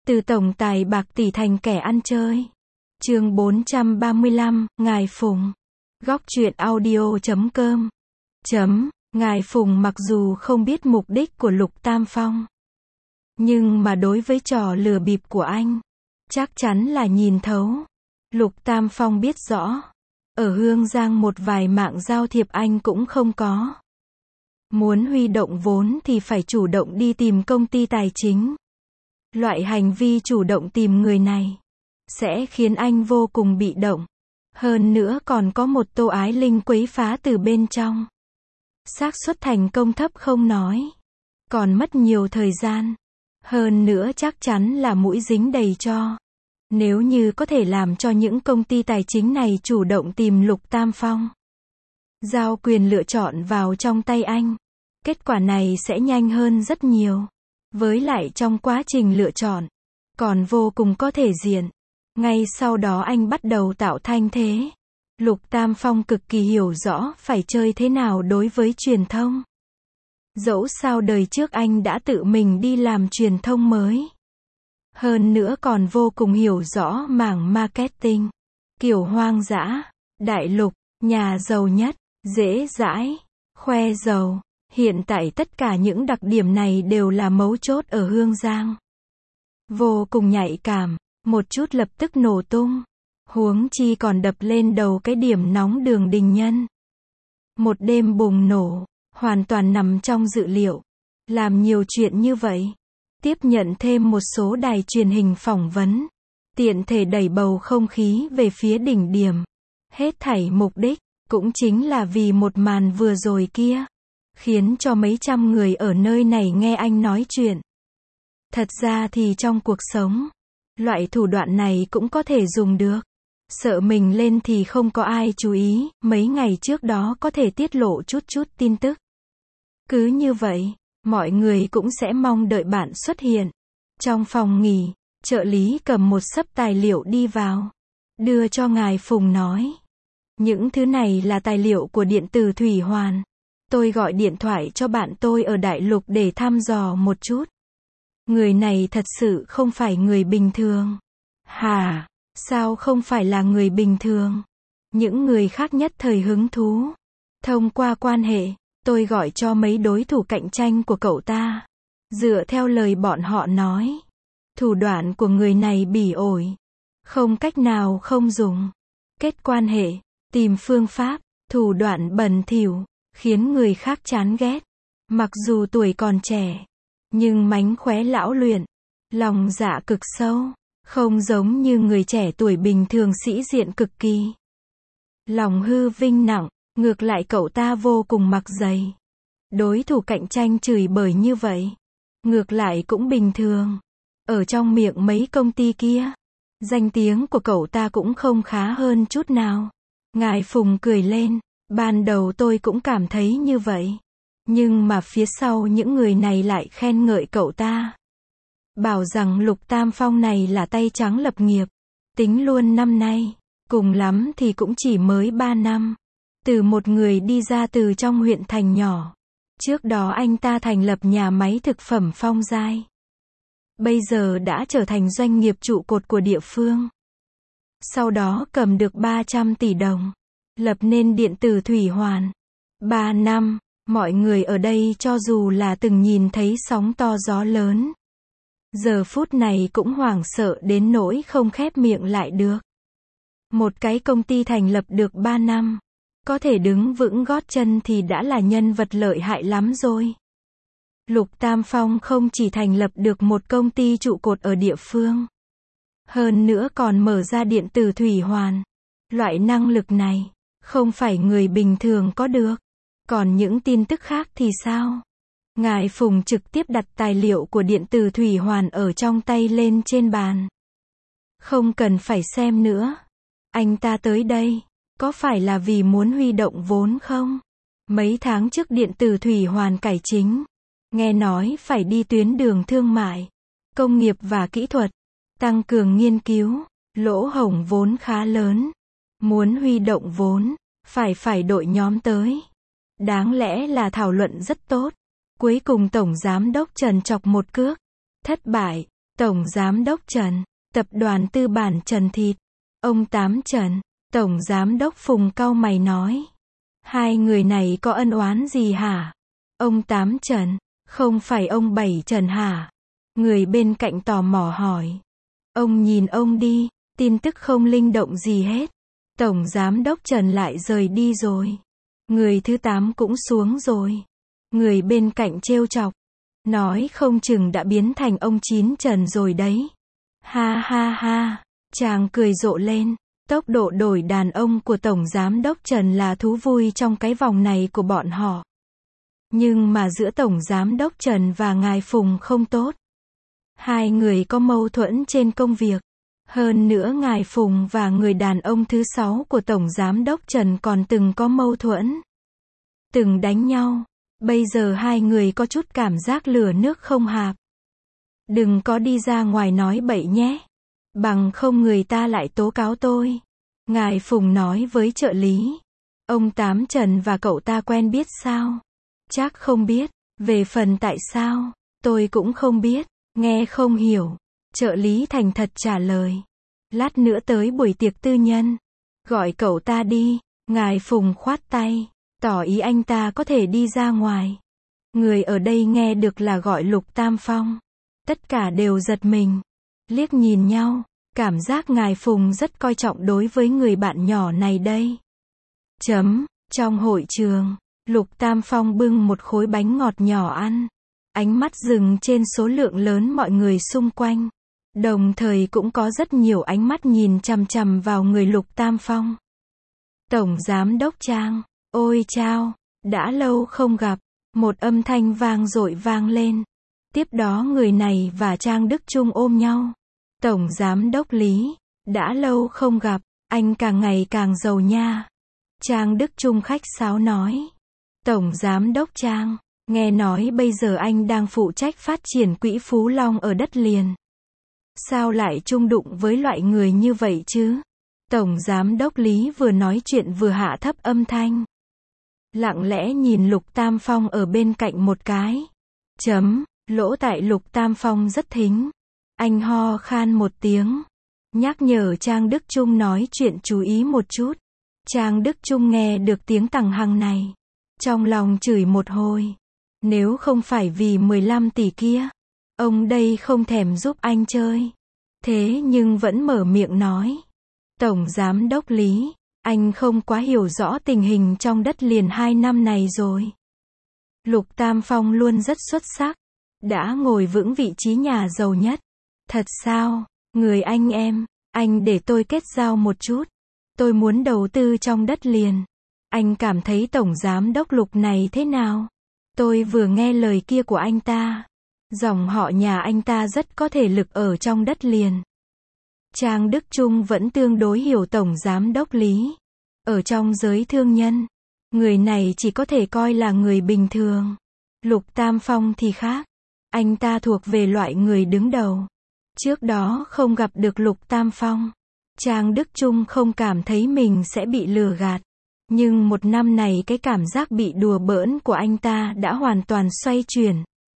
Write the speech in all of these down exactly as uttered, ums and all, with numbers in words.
Từ tổng tài bạc tỷ thành kẻ ăn chơi. Chương bốn trăm ba mươi lăm, Ngài Phùng. Góc truyện audio chấm com. Chấm, Ngài Phùng mặc dù không biết mục đích của Lục Tam Phong, nhưng mà đối với trò lừa bịp của anh, chắc chắn là nhìn thấu. Lục Tam Phong biết rõ, ở Hương Giang một vài mạng giao thiệp anh cũng không có. Muốn huy động vốn thì phải chủ động đi tìm công ty tài chính. Loại hành vi chủ động tìm người này sẽ khiến anh vô cùng bị động. Hơn nữa còn có một Tô Ái Linh quấy phá từ bên trong. Xác suất thành công thấp không nói, còn mất nhiều thời gian. Hơn nữa chắc chắn là mũi dính đầy cho. Nếu như có thể làm cho những công ty tài chính này chủ động tìm Lục Tam Phong, giao quyền lựa chọn vào trong tay anh, kết quả này sẽ nhanh hơn rất nhiều. Với lại trong quá trình lựa chọn, còn vô cùng có thể diện. Ngay sau đó anh bắt đầu tạo thanh thế. Lục Tam Phong cực kỳ hiểu rõ phải chơi thế nào đối với truyền thông. Dẫu sao đời trước anh đã tự mình đi làm truyền thông mới. Hơn nữa còn vô cùng hiểu rõ mảng marketing. Kiểu hoang dã, đại lục, nhà giàu nhất, dễ dãi, khoe giàu. Hiện tại tất cả những đặc điểm này đều là mấu chốt ở Hương Giang. Vô cùng nhạy cảm, một chút lập tức nổ tung. Huống chi còn đập lên đầu cái điểm nóng Đường Đình Nhân. Một đêm bùng nổ, hoàn toàn nằm trong dự liệu. Làm nhiều chuyện như vậy, tiếp nhận thêm một số đài truyền hình phỏng vấn, tiện thể đẩy bầu không khí về phía đỉnh điểm. Hết thảy mục đích, cũng chính là vì một màn vừa rồi kia, khiến cho mấy trăm người ở nơi này nghe anh nói chuyện. Thật ra thì trong cuộc sống, loại thủ đoạn này cũng có thể dùng được. Sợ mình lên thì không có ai chú ý, mấy ngày trước đó có thể tiết lộ chút chút tin tức. Cứ như vậy, mọi người cũng sẽ mong đợi bạn xuất hiện. Trong phòng nghỉ, trợ lý cầm một xấp tài liệu đi vào, đưa cho Ngài Phùng nói. Những thứ này là tài liệu của điện tử Thủy Hoàn. Tôi gọi điện thoại cho bạn tôi ở Đại Lục để thăm dò một chút. Người này thật sự không phải người bình thường. Hả? Sao không phải là người bình thường? Những người khác nhất thời hứng thú. Thông qua quan hệ, tôi gọi cho mấy đối thủ cạnh tranh của cậu ta. Dựa theo lời bọn họ nói, thủ đoạn của người này bỉ ổi, không cách nào không dùng. Kết quan hệ, tìm phương pháp, thủ đoạn bẩn thỉu, khiến người khác chán ghét. Mặc dù tuổi còn trẻ, nhưng mánh khóe lão luyện, lòng dạ cực sâu, không giống như người trẻ tuổi bình thường sĩ diện cực kỳ. Lòng hư vinh nặng, ngược lại cậu ta vô cùng mặc dày. Đối thủ cạnh tranh chửi bới như vậy, ngược lại cũng bình thường. Ở trong miệng mấy công ty kia, danh tiếng của cậu ta cũng không khá hơn chút nào. Ngài Phùng cười lên, ban đầu tôi cũng cảm thấy như vậy. Nhưng mà phía sau những người này lại khen ngợi cậu ta. Bảo rằng Lục Tam Phong này là tay trắng lập nghiệp. Tính luôn năm nay, cùng lắm thì cũng chỉ mới ba năm. Từ một người đi ra từ trong huyện thành nhỏ. Trước đó anh ta thành lập nhà máy thực phẩm Phong Giai. Bây giờ đã trở thành doanh nghiệp trụ cột của địa phương. Sau đó cầm được ba trăm tỷ đồng. Lập nên điện tử Thủy Hoàn. ba năm, mọi người ở đây cho dù là từng nhìn thấy sóng to gió lớn, giờ phút này cũng hoảng sợ đến nỗi không khép miệng lại được. Một cái công ty thành lập được ba năm, có thể đứng vững gót chân thì đã là nhân vật lợi hại lắm rồi. Lục Tam Phong không chỉ thành lập được một công ty trụ cột ở địa phương, hơn nữa còn mở ra điện tử Thủy Hoàn. Loại năng lực này, không phải người bình thường có được. Còn những tin tức khác thì sao? Ngài Phùng trực tiếp đặt tài liệu của điện tử Thủy Hoàn ở trong tay lên trên bàn. Không cần phải xem nữa. Anh ta tới đây, có phải là vì muốn huy động vốn không? Mấy tháng trước điện tử Thủy Hoàn cải chính, nghe nói phải đi tuyến đường thương mại, công nghiệp và kỹ thuật, tăng cường nghiên cứu, lỗ hổng vốn khá lớn. Muốn huy động vốn, phải phải đội nhóm tới. Đáng lẽ là thảo luận rất tốt. Cuối cùng Tổng Giám đốc trần chọc một cước. Thất bại. Tổng Giám đốc Trần, Tập đoàn Tư bản Trần Thịt, ông Tám Trần, Tổng Giám đốc Phùng cau mày nói. Hai người này có ân oán gì hả? Ông Tám Trần, không phải ông Bảy Trần hả? Người bên cạnh tò mò hỏi. Ông nhìn ông đi, tin tức không linh động gì hết. Tổng Giám đốc Trần lại rời đi rồi. Người thứ tám cũng xuống rồi. Người bên cạnh trêu chọc. Nói không chừng đã biến thành ông Chín Trần rồi đấy. Ha ha ha. Chàng cười rộ lên. Tốc độ đổi đàn ông của Tổng Giám đốc Trần là thú vui trong cái vòng này của bọn họ. Nhưng mà giữa Tổng Giám đốc Trần và ngài Phùng không tốt. Hai người có mâu thuẫn trên công việc. Hơn nữa ngài Phùng và người đàn ông thứ sáu của Tổng Giám đốc Trần còn từng có mâu thuẫn. Từng đánh nhau. Bây giờ hai người có chút cảm giác lửa nước không hạp. Đừng có đi ra ngoài nói bậy nhé. Bằng không người ta lại tố cáo tôi. Ngài Phùng nói với trợ lý. Ông Tám Trần và cậu ta quen biết sao? Chắc không biết. Về phần tại sao, tôi cũng không biết. Nghe không hiểu. Trợ lý thành thật trả lời. Lát nữa tới buổi tiệc tư nhân. Gọi cậu ta đi. Ngài Phùng khoát tay. Tỏ ý anh ta có thể đi ra ngoài. Người ở đây nghe được là gọi Lục Tam Phong. Tất cả đều giật mình. Liếc nhìn nhau. Cảm giác ngài Phùng rất coi trọng đối với người bạn nhỏ này đây. Chấm. Trong hội trường, Lục Tam Phong bưng một khối bánh ngọt nhỏ ăn. Ánh mắt dừng trên số lượng lớn mọi người xung quanh. Đồng thời cũng có rất nhiều ánh mắt nhìn chằm chằm vào người Lục Tam Phong. Tổng Giám đốc Trang. Ôi chao, đã lâu không gặp. Một âm thanh vang dội vang lên. Tiếp đó người này và Trang Đức Trung ôm nhau. Tổng Giám đốc Lý, đã lâu không gặp, anh càng ngày càng giàu nha. Trang Đức Trung khách sáo nói. Tổng Giám đốc Trang, nghe nói bây giờ anh đang phụ trách phát triển quỹ Phú Long ở đất liền. Sao lại chung đụng với loại người như vậy chứ? Tổng Giám đốc Lý vừa nói chuyện vừa hạ thấp âm thanh. Lặng lẽ nhìn Lục Tam Phong ở bên cạnh một cái. Chấm, lỗ tai Lục Tam Phong rất thính. Anh ho khan một tiếng. Nhắc nhở Trang Đức Trung nói chuyện chú ý một chút. Trang Đức Trung nghe được tiếng tằng hằng này. Trong lòng chửi một hồi. Nếu không phải vì mười lăm tỷ kia, ông đây không thèm giúp anh chơi. Thế nhưng vẫn mở miệng nói. Tổng Giám đốc Lý, anh không quá hiểu rõ tình hình trong đất liền hai năm này rồi. Lục Tam Phong luôn rất xuất sắc. Đã ngồi vững vị trí nhà giàu nhất. Thật sao? Người anh em, anh để tôi kết giao một chút. Tôi muốn đầu tư trong đất liền. Anh cảm thấy Tổng Giám đốc Lục này thế nào? Tôi vừa nghe lời kia của anh ta. Dòng họ nhà anh ta rất có thể lực ở trong đất liền. Trang Đức Trung vẫn tương đối hiểu Tổng Giám đốc Lý. Ở trong giới thương nhân, người này chỉ có thể coi là người bình thường. Lục Tam Phong thì khác. Anh ta thuộc về loại người đứng đầu. Trước đó không gặp được Lục Tam Phong, Trang Đức Trung không cảm thấy mình sẽ bị lừa gạt. Nhưng một năm này cái cảm giác bị đùa bỡn của anh ta đã hoàn toàn xoay chuyển.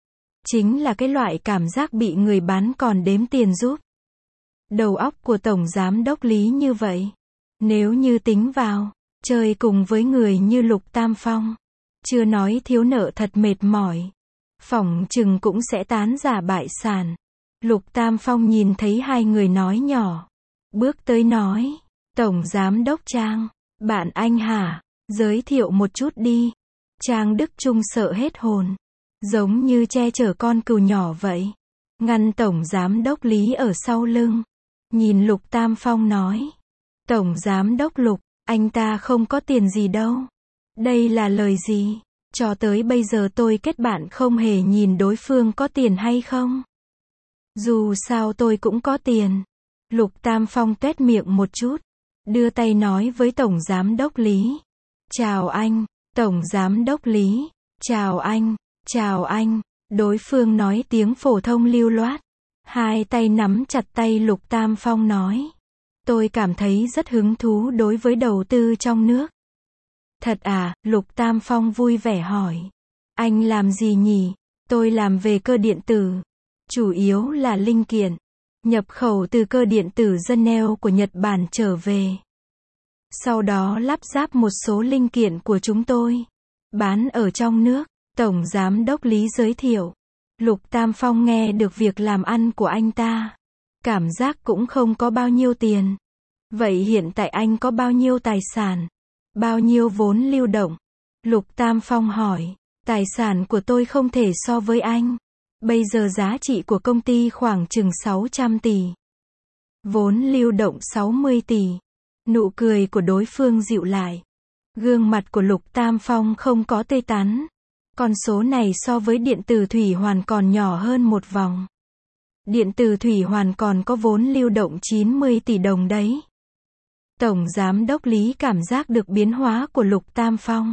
Chính là cái loại cảm giác bị người bán còn đếm tiền giúp. Đầu óc của Tổng Giám đốc Lý như vậy. Nếu như tính vào, chơi cùng với người như Lục Tam Phong, chưa nói thiếu nợ thật mệt mỏi, phỏng chừng cũng sẽ tán giả bại sản. Lục Tam Phong nhìn thấy hai người nói nhỏ. Bước tới nói. Tổng Giám đốc Trang, bạn anh hả? Giới thiệu một chút đi. Trang Đức Trung sợ hết hồn. Giống như che chở con cừu nhỏ vậy. Ngăn Tổng Giám đốc Lý ở sau lưng. Nhìn Lục Tam Phong nói. Tổng Giám đốc Lục, anh ta không có tiền gì đâu. Đây là lời gì? Cho tới bây giờ tôi kết bạn không hề nhìn đối phương có tiền hay không. Dù sao tôi cũng có tiền. Lục Tam Phong tuét miệng một chút. Đưa tay nói với Tổng Giám đốc Lý. Chào anh, Tổng Giám đốc Lý. Chào anh, chào anh. Đối phương nói tiếng phổ thông lưu loát. Hai tay nắm chặt tay Lục Tam Phong nói. Tôi cảm thấy rất hứng thú đối với đầu tư trong nước. Thật à? Lục Tam Phong vui vẻ hỏi. Anh làm gì nhỉ? Tôi làm về cơ điện tử. chủ yếu là linh kiện, nhập khẩu từ cơ điện tử Genel của Nhật Bản trở về. Sau đó lắp ráp một số linh kiện của chúng tôi, bán ở trong nước. Tổng Giám đốc Lý giới thiệu. Lục Tam Phong nghe được việc làm ăn của anh ta. Cảm giác cũng không có bao nhiêu tiền. Vậy hiện tại anh có bao nhiêu tài sản? Bao nhiêu vốn lưu động? Lục Tam Phong hỏi. Tài sản của tôi không thể so với anh. Bây giờ giá trị của công ty khoảng chừng sáu trăm tỷ. Vốn lưu động sáu mươi tỷ. Nụ cười của đối phương dịu lại. Gương mặt của Lục Tam Phong không có tươi tắn. Con số này so với điện tử thủy hoàn còn nhỏ hơn một vòng. Điện tử thủy hoàn còn có vốn lưu động chín mươi tỷ đồng đấy. Tổng Giám đốc Lý cảm giác được biến hóa của Lục Tam Phong.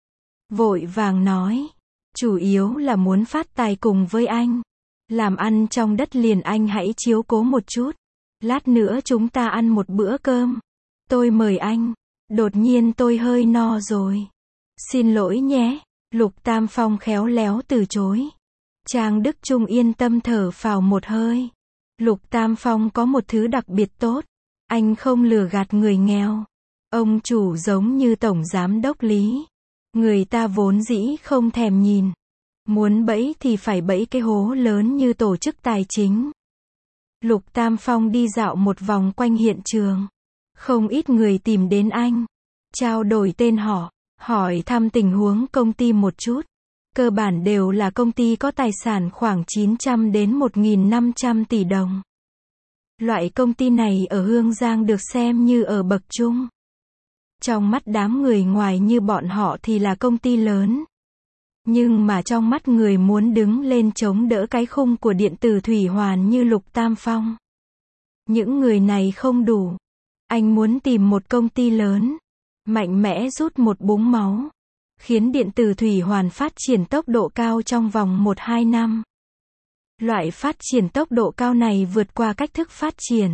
Vội vàng nói. Chủ yếu là muốn phát tài cùng với anh. Làm ăn trong đất liền anh hãy chiếu cố một chút. Lát nữa chúng ta ăn một bữa cơm. Tôi mời anh. Đột nhiên tôi hơi no rồi. Xin lỗi nhé. Lục Tam Phong khéo léo từ chối. Trang Đức Trung yên tâm thở phào một hơi. Lục Tam Phong có một thứ đặc biệt tốt. Anh không lừa gạt người nghèo. Ông chủ giống như Tổng Giám đốc Lý. Người ta vốn dĩ không thèm nhìn. Muốn bẫy thì phải bẫy cái hố lớn như tổ chức tài chính. Lục Tam Phong đi dạo một vòng quanh hiện trường. Không ít người tìm đến anh. Trao đổi tên họ. Hỏi thăm tình huống công ty một chút. Cơ bản đều là công ty có tài sản khoảng chín trăm đến một nghìn năm trăm tỷ đồng. Loại công ty này ở Hương Giang được xem như ở bậc trung. Trong mắt đám người ngoài như bọn họ thì là công ty lớn. Nhưng mà trong mắt người muốn đứng lên chống đỡ cái khung của điện tử thủy hoàn như Lục Tam Phong. Những người này không đủ. Anh muốn tìm một công ty lớn. Mạnh mẽ rút một búng máu. Khiến điện tử thủy hoàn phát triển tốc độ cao trong vòng một hai năm. Loại phát triển tốc độ cao này vượt qua cách thức phát triển.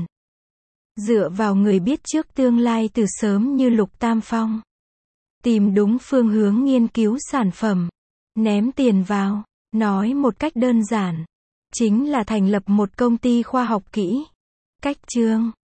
Dựa vào người biết trước tương lai từ sớm như Lục Tam Phong. Tìm đúng phương hướng nghiên cứu sản phẩm. Ném tiền vào. Nói một cách đơn giản. Chính là thành lập một công ty khoa học kỹ. Cách chương.